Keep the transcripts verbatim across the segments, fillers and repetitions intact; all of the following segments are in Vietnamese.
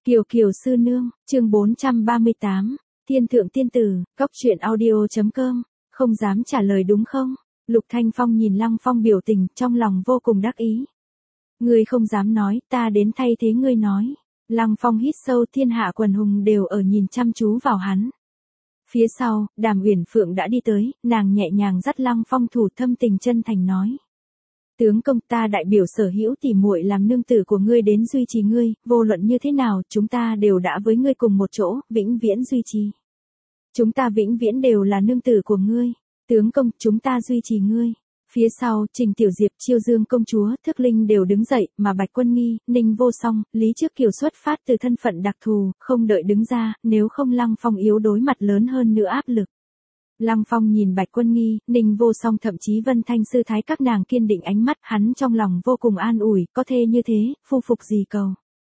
Kiều Kiều sư nương, chương bốn trăm ba mươi tám, Thiên thượng tiên tử, cốc truyện audio chấm com, không dám trả lời đúng không? Lục Thanh Phong nhìn Lăng Phong biểu tình, trong lòng vô cùng đắc ý. Ngươi không dám nói, ta đến thay thế ngươi nói. Lăng Phong hít sâu, thiên hạ quần hùng đều ở nhìn chăm chú vào hắn. Phía sau, Đàm Uyển Phượng đã đi tới, nàng nhẹ nhàng dắt Lăng Phong thủ, thâm tình chân thành nói. Tướng công, ta đại biểu sở hữu tỉ muội làm nương tử của ngươi đến duy trì ngươi, vô luận như thế nào, chúng ta đều đã với ngươi cùng một chỗ, vĩnh viễn duy trì. Chúng ta vĩnh viễn đều là nương tử của ngươi. Tướng công, chúng ta duy trì ngươi. Phía sau, Trình Tiểu Diệp, Chiêu Dương công chúa, Thức Linh đều đứng dậy, mà Bạch Quân Nghi, Ninh Vô Song, Lý Trước Kiều xuất phát từ thân phận đặc thù, không đợi đứng ra, nếu không Lăng Phong yếu đối mặt lớn hơn nữa áp lực. Lăng Phong nhìn Bạch Quân Nghi, Ninh Vô Song thậm chí Vân Thanh sư thái các nàng kiên định ánh mắt, hắn trong lòng vô cùng an ủi, có thê như thế, phu phục gì cầu.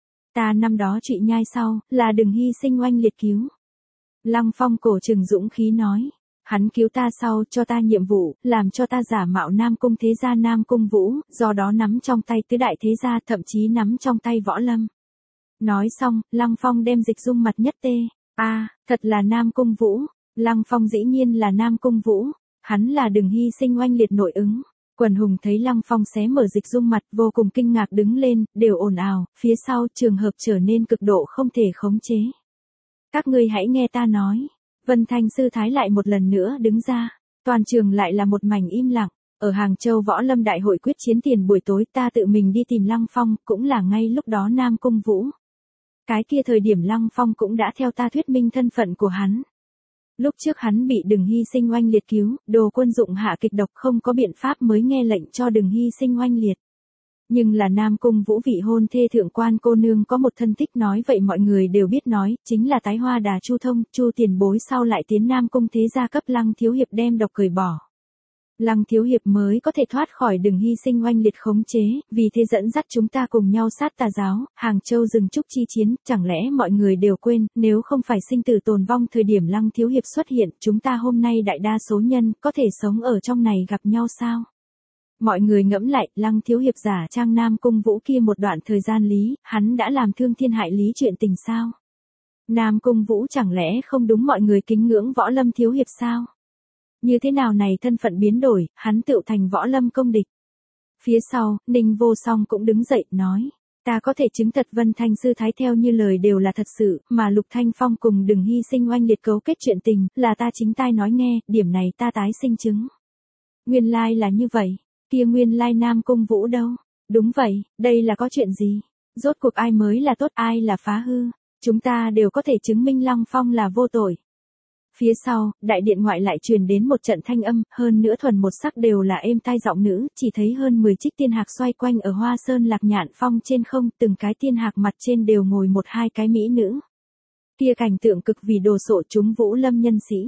Ta năm đó trụy nhai sau, là đừng hy sinh oanh liệt cứu. Lăng Phong cổ trừng dũng khí nói. Hắn cứu ta sau, cho ta nhiệm vụ, làm cho ta giả mạo Nam Cung thế gia Nam Cung Vũ, do đó nắm trong tay tứ đại thế gia, thậm chí nắm trong tay Võ Lâm. Nói xong, Lăng Phong đem Dịch Dung mặt nhất tê. A, à, thật là Nam Cung Vũ. Lăng Phong dĩ nhiên là Nam Cung Vũ. Hắn là đừng hy sinh oanh liệt nội ứng. Quần hùng thấy Lăng Phong xé mở Dịch Dung mặt, vô cùng kinh ngạc đứng lên, đều ồn ào, phía sau trường hợp trở nên cực độ không thể khống chế. Các ngươi hãy nghe ta nói. Vân Thanh sư thái lại một lần nữa đứng ra, toàn trường lại là một mảnh im lặng. Ở Hàng Châu Võ Lâm đại hội quyết chiến tiền buổi tối, ta tự mình đi tìm Lăng Phong, cũng là ngay lúc đó Nam Cung Vũ. Cái kia thời điểm Lăng Phong cũng đã theo ta thuyết minh thân phận của hắn. Lúc trước hắn bị đừng hy sinh oanh liệt cứu, đồ quân dụng hạ kịch độc, không có biện pháp mới nghe lệnh cho đừng hy sinh oanh liệt. Nhưng là Nam Cung Vũ vị hôn thê thượng quan cô nương có một thân thích, nói vậy mọi người đều biết nói, chính là tái hoa đà Chu Thông, Chu tiền bối sau lại tiến Nam Cung thế gia cấp Lăng thiếu hiệp đem độc cởi bỏ. Lăng thiếu hiệp mới có thể thoát khỏi đừng hy sinh oanh liệt khống chế, vì thế dẫn dắt chúng ta cùng nhau sát tà giáo, Hàng Châu rừng trúc chi chiến, chẳng lẽ mọi người đều quên, nếu không phải sinh tử tồn vong thời điểm Lăng thiếu hiệp xuất hiện, chúng ta hôm nay đại đa số nhân có thể sống ở trong này gặp nhau sao? Mọi người ngẫm lại, Lăng thiếu hiệp giả trang Nam Cung Vũ kia một đoạn thời gian lý, hắn đã làm thương thiên hại lý chuyện tình sao? Nam Cung Vũ chẳng lẽ không đúng mọi người kính ngưỡng Võ Lâm thiếu hiệp sao? Như thế nào này thân phận biến đổi, hắn tựu thành Võ Lâm công địch. Phía sau, Ninh Vô Song cũng đứng dậy, nói. Ta có thể chứng thật Vân Thanh sư thái theo như lời đều là thật sự, mà Lục Thanh Phong cùng đừng hy sinh oanh liệt cấu kết chuyện tình, là ta chính tai nói nghe, điểm này ta tái sinh chứng. Nguyên lai là như vậy. Kia nguyên lai Nam Cung Vũ đâu? Đúng vậy, đây là có chuyện gì? Rốt cuộc ai mới là tốt, ai là phá hư? Chúng ta đều có thể chứng minh Lăng Phong là vô tội. Phía sau, đại điện ngoại lại truyền đến một trận thanh âm, hơn nữa thuần một sắc đều là êm tai giọng nữ, chỉ thấy hơn mười trích tiên hạc xoay quanh ở Hoa Sơn Lạc Nhạn Phong trên không, từng cái tiên hạc mặt trên đều ngồi một hai cái mỹ nữ. Kia cảnh tượng cực vì đồ sộ, chúng Vũ Lâm nhân sĩ.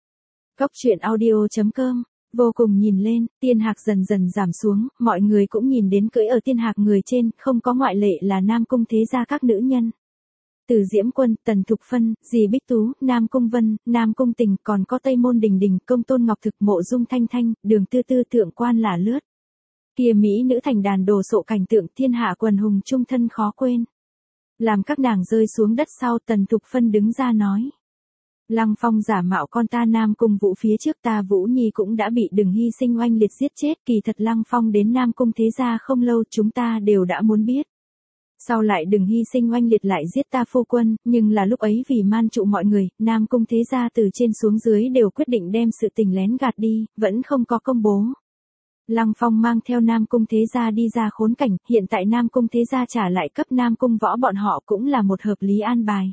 Cốc truyện audio chấm com. Vô cùng nhìn lên, tiên hạc dần dần giảm xuống, mọi người cũng nhìn đến cưỡi ở tiên hạc người trên, không có ngoại lệ là Nam Cung thế gia các nữ nhân. Từ Diễm Quân, Tần Thục Phân, Dì Bích Tú, Nam Cung Vân, Nam Cung Tình, còn có Tây Môn Đình Đình, Công Tôn Ngọc Thực, Mộ Dung Thanh Thanh, Đường Tư Tư, Thượng Quan là lướt. Kia mỹ nữ thành đàn đồ sộ cảnh tượng, thiên hạ quần hùng trung thân khó quên. Làm các nàng rơi xuống đất sau, Tần Thục Phân đứng ra nói. Lăng Phong giả mạo con ta Nam Cung Vũ, phía trước ta Vũ Nhi cũng đã bị đừng hy sinh oanh liệt giết chết, kỳ thật Lăng Phong đến Nam Cung thế gia không lâu, chúng ta đều đã muốn biết. Sau lại đừng hy sinh oanh liệt lại giết ta phu quân, nhưng là lúc ấy vì man trụ mọi người, Nam Cung thế gia từ trên xuống dưới đều quyết định đem sự tình lén gạt đi, vẫn không có công bố. Lăng Phong mang theo Nam Cung thế gia đi ra khốn cảnh, hiện tại Nam Cung thế gia trả lại cấp Nam Cung Võ bọn họ cũng là một hợp lý an bài.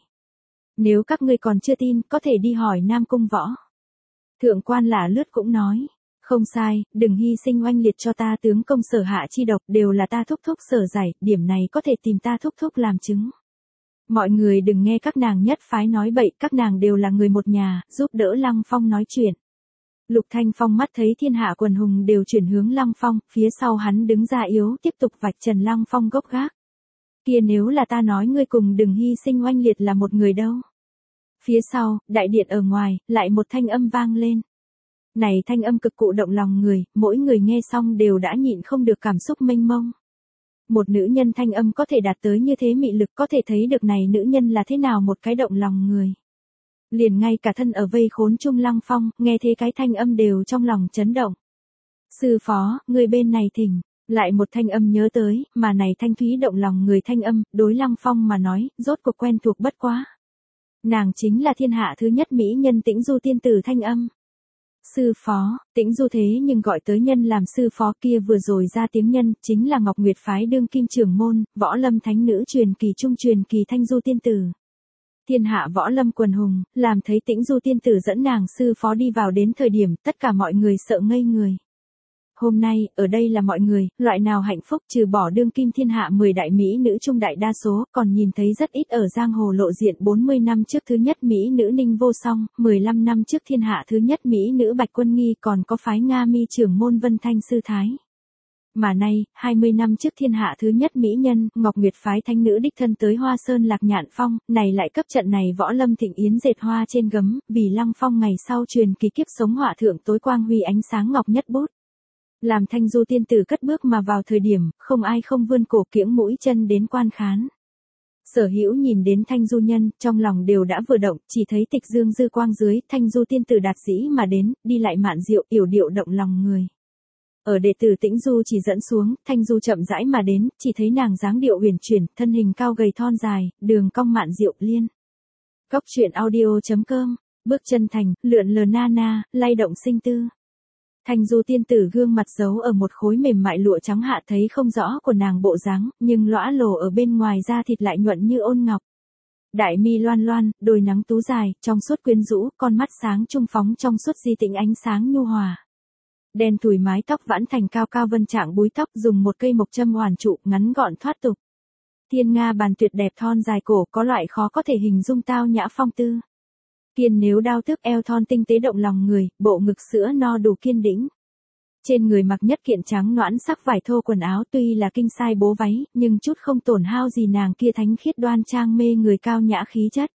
Nếu các ngươi còn chưa tin, có thể đi hỏi Nam Cung Võ. Thượng Quan là lướt cũng nói. Không sai, đừng hy sinh oanh liệt cho ta tướng công sở hạ chi độc, đều là ta thúc thúc sở giải, điểm này có thể tìm ta thúc thúc làm chứng. Mọi người đừng nghe các nàng nhất phái nói bậy, các nàng đều là người một nhà, giúp đỡ Lăng Phong nói chuyện. Lục Thanh Phong mắt thấy thiên hạ quần hùng đều chuyển hướng Lăng Phong, phía sau hắn đứng ra yếu, tiếp tục vạch trần Lăng Phong gốc gác. Kia nếu là ta nói ngươi cùng đừng hy sinh oanh liệt là một người đâu. Phía sau, đại điện ở ngoài, lại một thanh âm vang lên. Này thanh âm cực cụ động lòng người, mỗi người nghe xong đều đã nhịn không được cảm xúc mênh mông. một nữ nhân thanh âm có thể đạt tới như thế mị lực, có thể thấy được này nữ nhân là thế nào một cái động lòng người. Liền ngay cả thân ở vây khốn chung Lăng Phong, nghe thế cái thanh âm đều trong lòng chấn động. Sư phó, người bên này thỉnh, lại một thanh âm nhớ tới, mà này thanh thúy động lòng người thanh âm, đối Lăng Phong mà nói, rốt cuộc quen thuộc bất quá. Nàng chính là thiên hạ thứ nhất mỹ nhân Tĩnh Du tiên tử thanh âm. Sư phó, Tĩnh Du thế nhưng gọi tới nhân làm sư phó kia vừa rồi ra tiếng nhân, chính là Ngọc Nguyệt phái đương kim trưởng môn, võ lâm thánh nữ truyền kỳ trung truyền kỳ Thanh Du tiên tử. Thiên hạ võ lâm quần hùng, làm thấy Tĩnh Du tiên tử dẫn nàng sư phó đi vào đến thời điểm, tất cả mọi người sợ ngây người. Hôm nay, ở đây là mọi người, loại nào hạnh phúc trừ bỏ đương kim thiên hạ mười đại mỹ nữ trung đại đa số, còn nhìn thấy rất ít ở giang hồ lộ diện bốn mươi năm trước thứ nhất mỹ nữ Ninh Vô Song, mười lăm năm trước thiên hạ thứ nhất mỹ nữ Bạch Quân Nghi, còn có phái Nga Mi trưởng môn Vân Thanh Sư Thái. Mà nay, hai mươi năm trước thiên hạ thứ nhất mỹ nhân, Ngọc Nguyệt phái thánh nữ đích thân tới Hoa Sơn Lạc Nhạn Phong, này lại cấp trận này võ lâm thịnh yến dệt hoa trên gấm, vì Lăng Phong ngày sau truyền kỳ kiếp sống hỏa thượng tối quang huy ánh sáng ngọc nhất bút. Làm Thanh Du tiên tử cất bước mà vào thời điểm, không ai không vươn cổ kiễng mũi chân đến quan khán. Sở hữu nhìn đến Thanh Du nhân, trong lòng đều đã vừa động, chỉ thấy tịch dương dư quang dưới, Thanh Du tiên tử đạt dĩ mà đến, đi lại mạn diệu, yểu điệu động lòng người. Ở đệ tử Tĩnh Du chỉ dẫn xuống, Thanh Du chậm rãi mà đến, chỉ thấy nàng dáng điệu huyền chuyển, thân hình cao gầy thon dài, đường cong mạn diệu liên. Cốc truyện audio chấm com, bước chân thành, lượn lờ na na, lay động sinh tư. Thanh Du tiên tử gương mặt giấu ở một khối mềm mại lụa trắng hạ thấy không rõ của nàng bộ dáng, nhưng lõa lồ ở bên ngoài da thịt lại nhuận như ôn ngọc. Đại mi loan loan, đôi nắng tú dài, trong suốt quyến rũ, con mắt sáng trung phóng trong suốt di tĩnh ánh sáng nhu hòa. Đen thùi mái tóc vãn thành cao cao vân trạng búi tóc dùng một cây mộc châm hoàn trụ, ngắn gọn thoát tục. Thiên nga bàn tuyệt đẹp thon dài cổ, có loại khó có thể hình dung tao nhã phong tư. Kiên nếu đao tước eo thon tinh tế động lòng người, bộ ngực sữa no đủ kiên đĩnh. Trên người mặc nhất kiện trắng noãn sắc vải thô quần áo tuy là kinh sai bố váy, nhưng chút không tổn hao gì nàng kia thánh khiết đoan trang mê người cao nhã khí chất.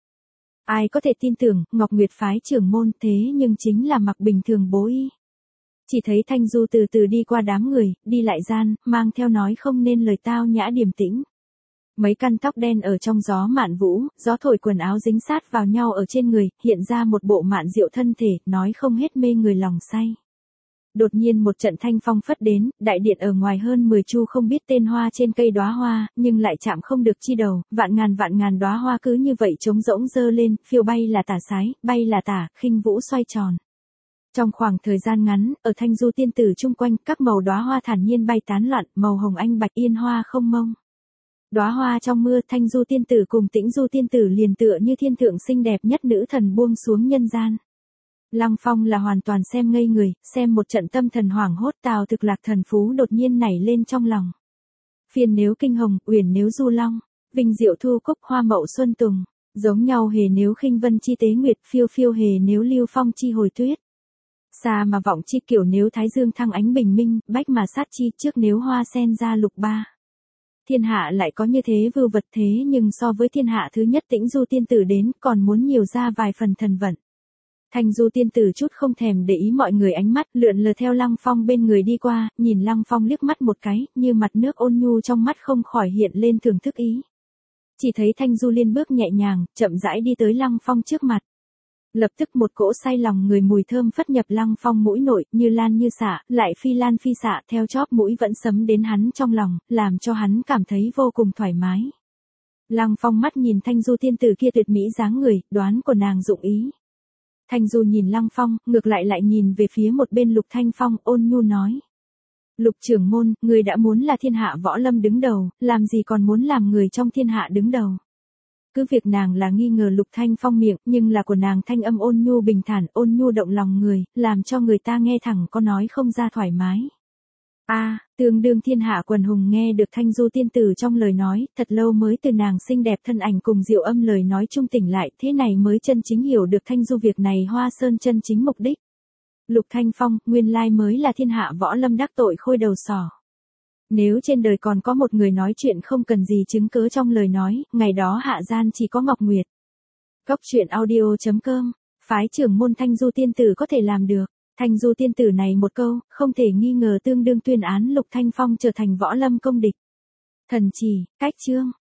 Ai có thể tin tưởng, Ngọc Nguyệt phái trưởng môn thế nhưng chính là mặc bình thường bố y. Chỉ thấy Thanh Du từ từ đi qua đám người, đi lại gian, mang theo nói không nên lời tao nhã điềm tĩnh. Mấy căn tóc đen ở trong gió mạn vũ, gió thổi quần áo dính sát vào nhau ở trên người, hiện ra một bộ mạn diệu thân thể, nói không hết mê người lòng say. Đột nhiên một trận thanh phong phất đến, đại điện ở ngoài hơn mười chu không biết tên hoa trên cây đóa hoa, nhưng lại chạm không được chi đầu, vạn ngàn vạn ngàn đóa hoa cứ như vậy trống rỗng dơ lên, phiêu bay là tả sái, bay là tả, khinh vũ xoay tròn. Trong khoảng thời gian ngắn, ở Thanh Du tiên tử chung quanh, các màu đóa hoa thản nhiên bay tán loạn, màu hồng anh bạch yên hoa không mông. Đóa hoa trong mưa, Thanh Du tiên tử cùng Tĩnh Du tiên tử liền tựa như thiên thượng xinh đẹp nhất nữ thần buông xuống nhân gian. Lăng Phong là hoàn toàn xem ngây người, xem một trận tâm thần hoảng hốt, Tào Thực Lạc thần phú đột nhiên nảy lên trong lòng. Phiền nếu kinh hồng, uyển nếu du long, vinh diệu thu cúc hoa mậu xuân tùng, giống nhau hề nếu khinh vân chi tế nguyệt, phiêu phiêu hề nếu lưu phong chi hồi tuyết. Xa mà vọng chi kiểu nếu thái dương thăng ánh bình minh, bách mà sát chi trước nếu hoa sen ra lục ba. Thiên hạ lại có như thế vưu vật thế nhưng so với thiên hạ thứ nhất Tĩnh Du tiên tử đến còn muốn nhiều ra vài phần thần vận. Thanh Du tiên tử chút không thèm để ý mọi người ánh mắt, lượn lờ theo Lăng Phong bên người đi qua, nhìn Lăng Phong liếc mắt một cái, như mặt nước ôn nhu trong mắt không khỏi hiện lên thưởng thức ý. Chỉ thấy Thanh Du liên bước nhẹ nhàng, chậm rãi đi tới Lăng Phong trước mặt. Lập tức một cỗ say lòng người mùi thơm phất nhập Lăng Phong mũi nội, như lan như xạ, lại phi lan phi xạ, theo chóp mũi vẫn sấm đến hắn trong lòng, làm cho hắn cảm thấy vô cùng thoải mái. Lăng Phong mắt nhìn Thanh Du tiên tử kia tuyệt mỹ dáng người, đoán của nàng dụng ý. Thanh Du nhìn Lăng Phong, ngược lại lại nhìn về phía một bên Lục Thanh Phong, ôn nhu nói. Lục trưởng môn, người đã muốn là thiên hạ võ lâm đứng đầu, làm gì còn muốn làm người trong thiên hạ đứng đầu. Cứ việc nàng là nghi ngờ Lục Thanh Phong miệng, nhưng là của nàng thanh âm ôn nhu bình thản, ôn nhu động lòng người, làm cho người ta nghe thẳng có nói không ra thoải mái. A, à, tương đương thiên hạ quần hùng nghe được Thanh Du tiên tử trong lời nói, thật lâu mới từ nàng xinh đẹp thân ảnh cùng diệu âm lời nói trung tỉnh lại, thế này mới chân chính hiểu được Thanh Du việc này Hoa Sơn chân chính mục đích. Lục Thanh Phong, nguyên lai mới là thiên hạ võ lâm đắc tội khôi đầu sỏ. Nếu trên đời còn có một người nói chuyện không cần gì chứng cớ trong lời nói, ngày đó hạ gian chỉ có Ngọc Nguyệt. Cốc truyện audio chấm com, phái trưởng môn Thanh Du tiên tử có thể làm được. Thanh Du tiên tử này một câu, không thể nghi ngờ tương đương tuyên án Lục Thanh Phong trở thành võ lâm công địch. Thần chỉ, cách chương.